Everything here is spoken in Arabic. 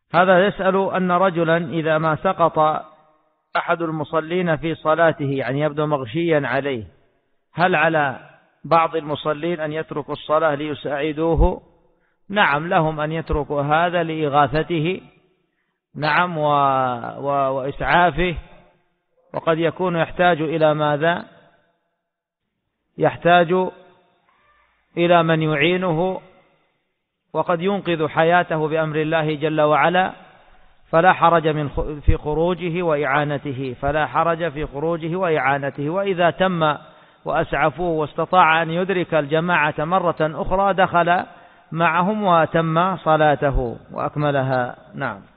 هذا يسأل أن رجلا إذا ما سقط أحد المصلين في صلاته يعني يبدو مغشيا عليه، هل على بعض المصلين أن يتركوا الصلاة ليساعدوه؟ نعم، لهم أن يتركوا هذا لإغاثته، نعم، وإسعافه، وقد يكون يحتاج إلى ماذا؟ يحتاج إلى من يعينه، وقد ينقذ حياته بأمر الله جل وعلا، فلا حرج في خروجه وإعانته، فلا حرج في خروجه وإعانته. وإذا تم وأسعفوه واستطاع أن يدرك الجماعة مرة أخرى دخل معهم وتم صلاته وأكملها. نعم.